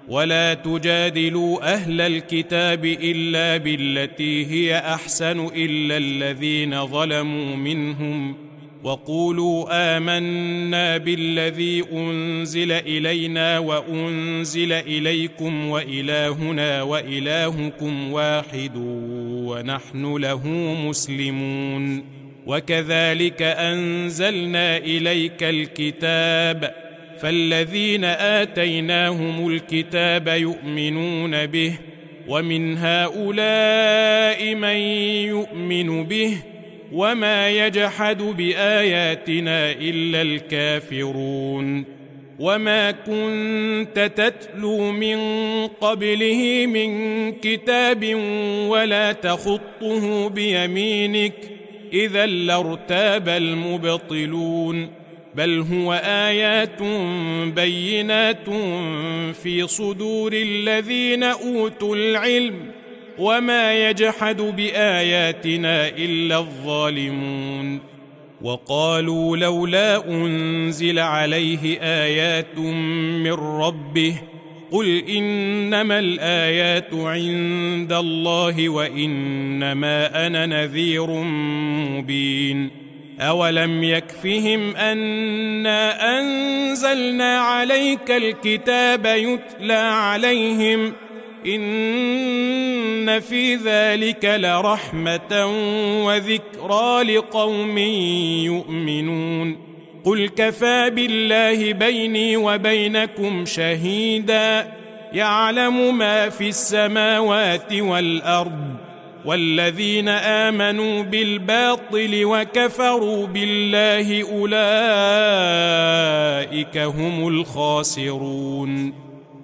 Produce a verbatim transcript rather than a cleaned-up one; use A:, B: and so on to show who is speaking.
A: ولا تجادلوا أهل الكتاب إلا بالتي هي أحسن إلا الذين ظلموا منهم، وقولوا آمنا بالذي أنزل إلينا وأنزل إليكم وإلهنا وإلهكم واحد ونحن له مسلمون. وكذلك أنزلنا إليك الكتاب، فالذين آتيناهم الكتاب يؤمنون به، ومن هؤلاء من يؤمن به، وما يجحد بآياتنا إلا الكافرون. وما كنت تتلو من قبله من كتاب ولا تخطه بيمينك، إذا لارتاب المبطلون، بل هو آيات بينات في صدور الذين أوتوا العلم، وما يجحد بآياتنا إلا الظالمون. وقالوا لولا أنزل عليه آيات من ربه، قل إنما الآيات عند الله وإنما أنا نذير مبين. أولم يكفهم أنا أنزلنا عليك الكتاب يتلى عليهم، إن في ذلك لرحمة وذكرى لقوم يؤمنون. قل كفى بالله بيني وبينكم شهيدا، يعلم ما في السماوات والأرض، والذين آمنوا بالباطل وكفروا بالله أولئك هم الخاسرون.